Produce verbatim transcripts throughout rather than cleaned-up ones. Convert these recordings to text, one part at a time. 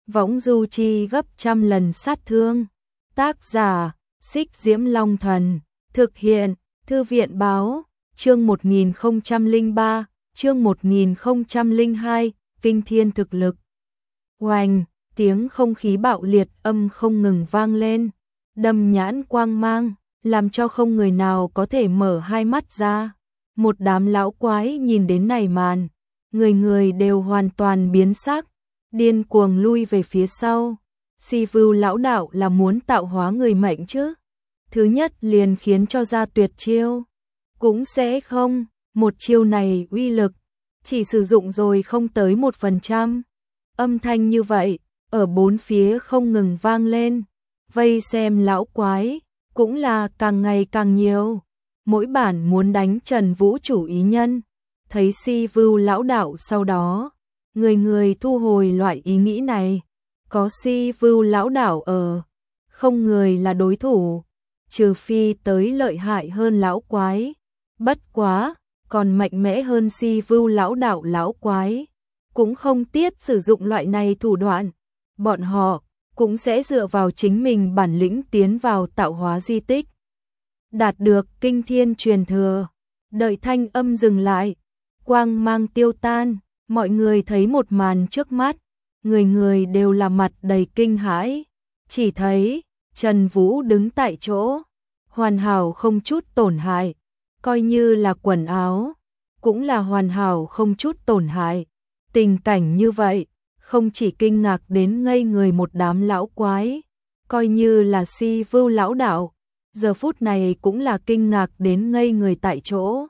võng du chi gấp trăm lần sát thương. Tác giả, Xích Diễm Long Thần, thực hiện, Thư viện Báo, chương một nghìn không trăm lẻ ba, chương một nghìn không trăm lẻ hai, kinh thiên thực lực. Oanh, tiếng không khí bạo liệt âm không ngừng vang lên, đâm nhãn quang mang, làm cho không người nào có thể mở hai mắt ra. Một đám lão quái nhìn đến này màn, người người đều hoàn toàn biến sắc, điên cuồng lui về phía sau. Si Vưu lão đạo là muốn tạo hóa người mệnh chứ? Thứ nhất liền khiến cho ra tuyệt chiêu, cũng sẽ không, một chiêu này uy lực, chỉ sử dụng rồi không tới một phần trăm. Âm thanh như vậy, ở bốn phía không ngừng vang lên, vây xem lão quái, cũng là càng ngày càng nhiều. Mỗi bản muốn đánh Trần Vũ chủ ý nhân, thấy Si Vưu lão đạo sau đó, người người thu hồi loại ý nghĩ này. Có Si Vưu lão đạo ở, không người là đối thủ, trừ phi tới lợi hại hơn lão quái. Bất quá, còn mạnh mẽ hơn Si Vưu lão đạo lão quái, cũng không tiếc sử dụng loại này thủ đoạn. Bọn họ cũng sẽ dựa vào chính mình bản lĩnh tiến vào tạo hóa di tích, đạt được kinh thiên truyền thừa. Đợi thanh âm dừng lại, quang mang tiêu tan, mọi người thấy một màn trước mắt, người người đều là mặt đầy kinh hãi. Chỉ thấy Trần Vũ đứng tại chỗ, hoàn hảo không chút tổn hại, coi như là quần áo, cũng là hoàn hảo không chút tổn hại. Tình cảnh như vậy, không chỉ kinh ngạc đến ngây người một đám lão quái, coi như là Si Vưu lão đạo, giờ phút này cũng là kinh ngạc đến ngây người tại chỗ.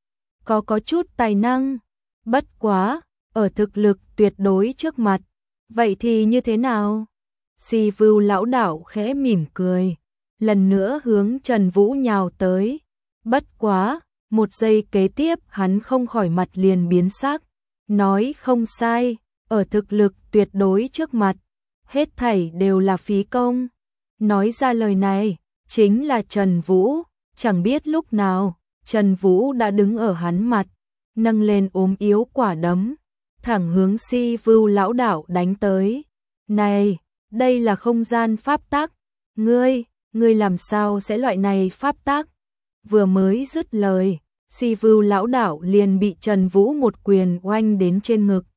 Có có chút tài năng, bất quá, ở thực lực tuyệt đối trước mặt, vậy thì như thế nào? Si Vưu lão đạo khẽ mỉm cười, lần nữa hướng Trần Vũ nhào tới. Bất quá, một giây kế tiếp hắn không khỏi mặt liền biến sắc, nói không sai, ở thực lực tuyệt đối trước mặt, hết thảy đều là phí công. Nói ra lời này, chính là Trần Vũ, chẳng biết lúc nào, Trần Vũ đã đứng ở hắn mặt, nâng lên ốm yếu quả đấm, thẳng hướng Si Vưu lão đạo đánh tới. Này, đây là không gian pháp tắc, ngươi, ngươi làm sao sẽ loại này pháp tắc? Vừa mới dứt lời, Si Vưu lão đạo liền bị Trần Vũ một quyền oanh đến trên ngực.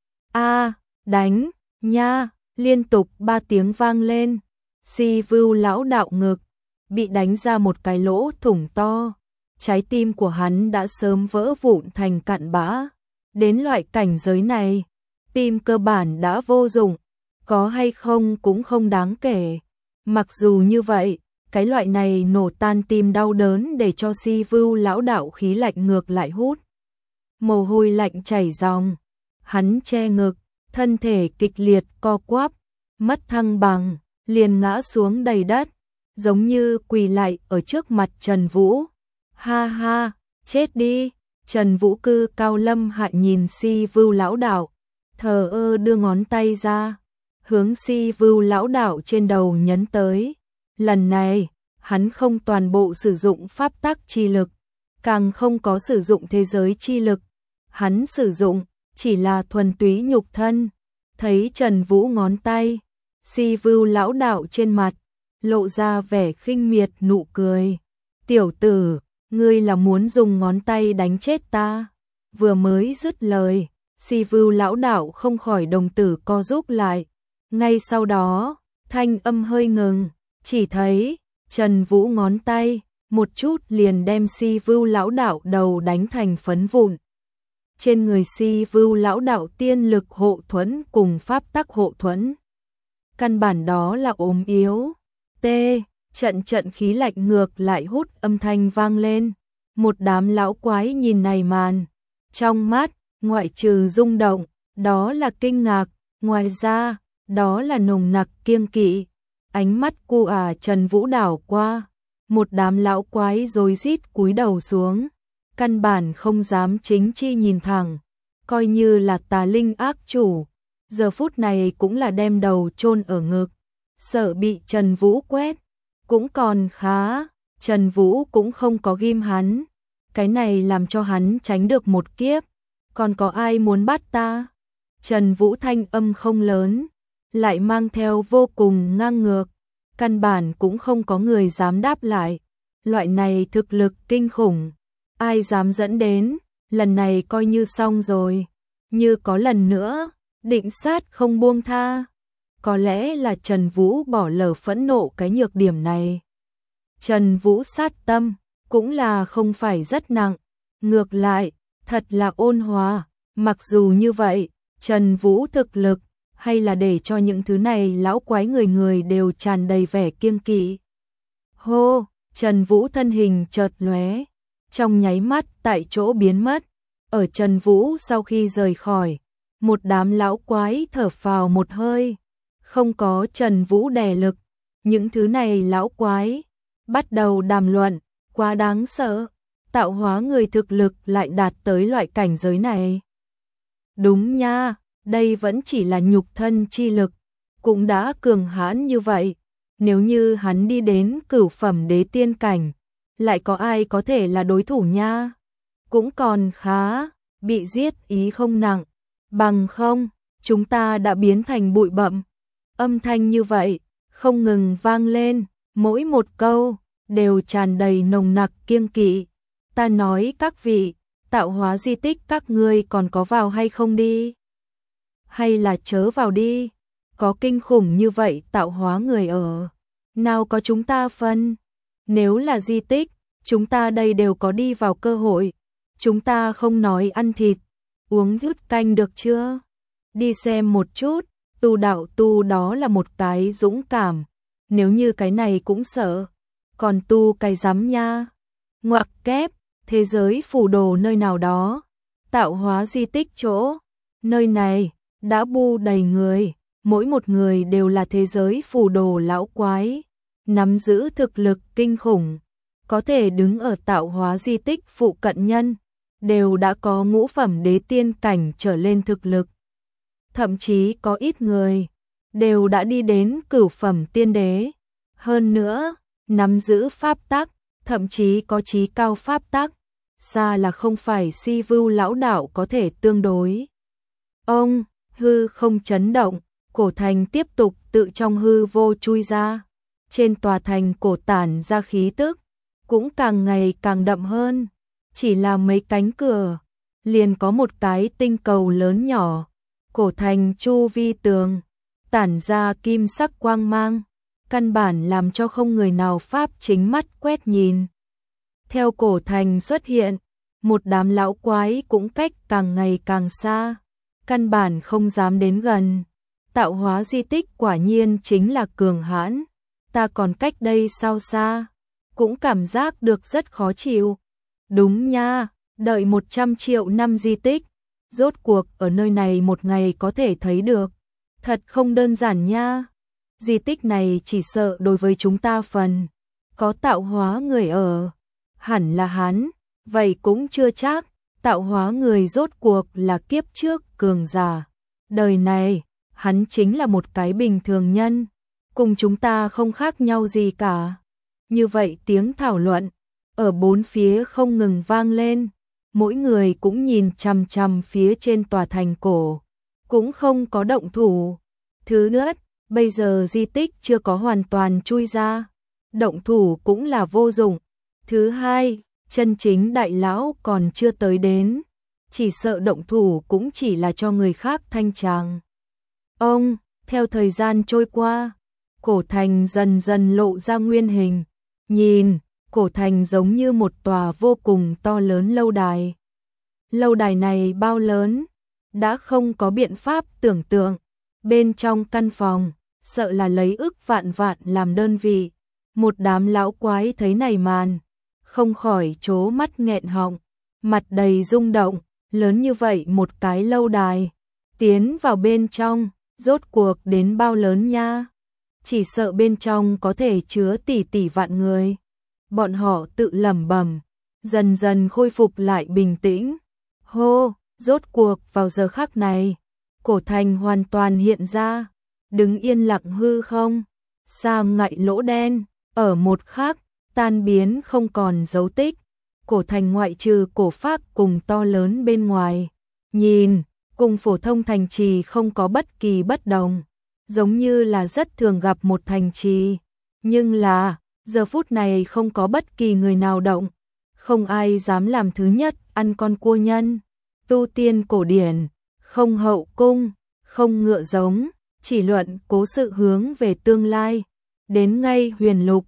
A, đánh, nha, liên tục ba tiếng vang lên, Si Vưu lão đạo ngực bị đánh ra một cái lỗ thủng to, trái tim của hắn đã sớm vỡ vụn thành cặn bã. Đến loại cảnh giới này, tim cơ bản đã vô dụng, có hay không cũng không đáng kể. Mặc dù như vậy, cái loại này nổ tan tim đau đớn để cho Si Vưu lão đạo khí lạnh ngược lại hút. Mồ hôi lạnh chảy ròng, hắn che ngực, thân thể kịch liệt co quắp, mất thăng bằng, liền ngã xuống đầy đất, giống như quỳ lại ở trước mặt Trần Vũ. Ha ha, chết đi. Trần Vũ cư cao lâm hạ nhìn Si Vưu lão đạo, thờ ơ đưa ngón tay ra, hướng Si Vưu lão đạo trên đầu nhấn tới. Lần này, hắn không toàn bộ sử dụng pháp tắc chi lực, càng không có sử dụng thế giới chi lực, hắn sử dụng chỉ là thuần túy nhục thân. Thấy Trần Vũ ngón tay, Si Vưu lão đạo trên mặt lộ ra vẻ khinh miệt nụ cười. Tiểu tử, ngươi là muốn dùng ngón tay đánh chết ta? Vừa mới dứt lời, Si Vưu lão đạo không khỏi đồng tử co rúm lại. Ngay sau đó, thanh âm hơi ngừng, chỉ thấy Trần Vũ ngón tay một chút liền đem Si Vưu lão đạo đầu đánh thành phấn vụn. Trên người Si Vưu lão đạo tiên lực hộ thuẫn cùng pháp tắc hộ thuẫn, căn bản đó là ốm yếu. T, trận trận khí lạnh ngược lại hút âm thanh vang lên. Một đám lão quái nhìn này màn, trong mắt, ngoại trừ rung động, đó là kinh ngạc, ngoài ra, đó là nồng nặc kiêng kỵ. Ánh mắt cu ả Trần Vũ đảo qua, một đám lão quái rối rít cúi đầu xuống, căn bản không dám chính chi nhìn thẳng, coi như là tà linh ác chủ, giờ phút này cũng là đem đầu chôn ở ngực, sợ bị Trần Vũ quét. Cũng còn khá, Trần Vũ cũng không có ghim hắn, cái này làm cho hắn tránh được một kiếp. Còn có ai muốn bắt ta? Trần Vũ thanh âm không lớn, lại mang theo vô cùng ngang ngược, căn bản cũng không có người dám đáp lại. Loại này thực lực kinh khủng, ai dám dẫn đến, lần này coi như xong rồi, như có lần nữa, định sát không buông tha. Có lẽ là Trần Vũ bỏ lỡ phẫn nộ cái nhược điểm này. Trần Vũ sát tâm, cũng là không phải rất nặng, ngược lại, thật là ôn hòa, mặc dù như vậy, Trần Vũ thực lực, hay là để cho những thứ này lão quái người người đều tràn đầy vẻ kiêng kỵ. Hô, Trần Vũ thân hình chợt lóe, trong nháy mắt tại chỗ biến mất. Ở Trần Vũ sau khi rời khỏi, một đám lão quái thở phào một hơi, không có Trần Vũ đè lực, những thứ này lão quái bắt đầu đàm luận, quá đáng sợ, tạo hóa người thực lực lại đạt tới loại cảnh giới này. Đúng nha, đây vẫn chỉ là nhục thân chi lực, cũng đã cường hãn như vậy, nếu như hắn đi đến cửu phẩm đế tiên cảnh, lại có ai có thể là đối thủ nha? Cũng còn khá, bị giết ý không nặng, bằng không, chúng ta đã biến thành bụi bặm. Âm thanh như vậy, không ngừng vang lên, mỗi một câu, đều tràn đầy nồng nặc kiêng kỵ. Ta nói các vị, tạo hóa di tích các ngươi còn có vào hay không đi? Hay là chớ vào đi, có kinh khủng như vậy tạo hóa người ở, nào có chúng ta phân. Nếu là di tích, chúng ta đây đều có đi vào cơ hội, chúng ta không nói ăn thịt, uống rút canh được chưa? Đi xem một chút, tu đạo tu đó là một cái dũng cảm, nếu như cái này cũng sợ, còn tu cái dám nha. Ngoặc kép, thế giới phù đồ nơi nào đó, tạo hóa di tích chỗ, nơi này, đã bu đầy người, mỗi một người đều là thế giới phù đồ lão quái, nắm giữ thực lực kinh khủng, có thể đứng ở tạo hóa di tích phụ cận nhân, đều đã có ngũ phẩm đế tiên cảnh trở lên thực lực. Thậm chí có ít người, đều đã đi đến cửu phẩm tiên đế. Hơn nữa, nắm giữ pháp tắc, thậm chí có chí cao pháp tắc, xa là không phải Si Vưu lão đạo có thể tương đối. Ông, hư không chấn động, cổ thành tiếp tục tự trong hư vô chui ra. Trên tòa thành cổ tản ra khí tức, cũng càng ngày càng đậm hơn. Chỉ là mấy cánh cửa, liền có một cái tinh cầu lớn nhỏ. Cổ thành chu vi tường, tản ra kim sắc quang mang, căn bản làm cho không người nào pháp chính mắt quét nhìn. Theo cổ thành xuất hiện, một đám lão quái cũng cách càng ngày càng xa, căn bản không dám đến gần. Tạo hóa di tích quả nhiên chính là cường hãn, ta còn cách đây sao xa, cũng cảm giác được rất khó chịu. Đúng nha, đợi một trăm triệu năm di tích, rốt cuộc ở nơi này một ngày có thể thấy được, thật không đơn giản nha. Di tích này chỉ sợ đối với chúng ta phần, có tạo hóa người ở, hẳn là hắn, vậy cũng chưa chắc, tạo hóa người rốt cuộc là kiếp trước cường giả. Đời này, hắn chính là một cái bình thường nhân, cùng chúng ta không khác nhau gì cả. Như vậy tiếng thảo luận, ở bốn phía không ngừng vang lên, mỗi người cũng nhìn chằm chằm phía trên tòa thành cổ, cũng không có động thủ. Thứ nữa, bây giờ di tích chưa có hoàn toàn chui ra, động thủ cũng là vô dụng. Thứ hai, chân chính đại lão còn chưa tới đến, chỉ sợ động thủ cũng chỉ là cho người khác thanh tràng. Ông, theo thời gian trôi qua, cổ thành dần dần lộ ra nguyên hình, nhìn, cổ thành giống như một tòa vô cùng to lớn lâu đài. Lâu đài này bao lớn, đã không có biện pháp tưởng tượng, bên trong căn phòng, sợ là lấy ức vạn vạn làm đơn vị. Một đám lão quái thấy này màn, không khỏi trố mắt nghẹn họng, mặt đầy rung động, lớn như vậy một cái lâu đài, tiến vào bên trong, rốt cuộc đến bao lớn nha, chỉ sợ bên trong có thể chứa tỷ tỷ vạn người. Bọn họ tự lẩm bẩm, dần dần khôi phục lại bình tĩnh. Hô, rốt cuộc vào giờ khắc này, cổ thành hoàn toàn hiện ra, đứng yên lặng hư không, xa ngại lỗ đen, ở một khắc, tan biến không còn dấu tích. Cổ thành ngoại trừ cổ phác cùng to lớn bên ngoài, nhìn, cùng phổ thông thành trì không có bất kỳ bất đồng. giống như là rất thường gặp một thành trì, nhưng là, giờ phút này không có bất kỳ người nào động, không ai dám làm thứ nhất ăn con cua nhân. Tu tiên cổ điển, không hậu cung, không ngựa giống, chỉ luận cố sự hướng về tương lai. Đến ngay huyền lục,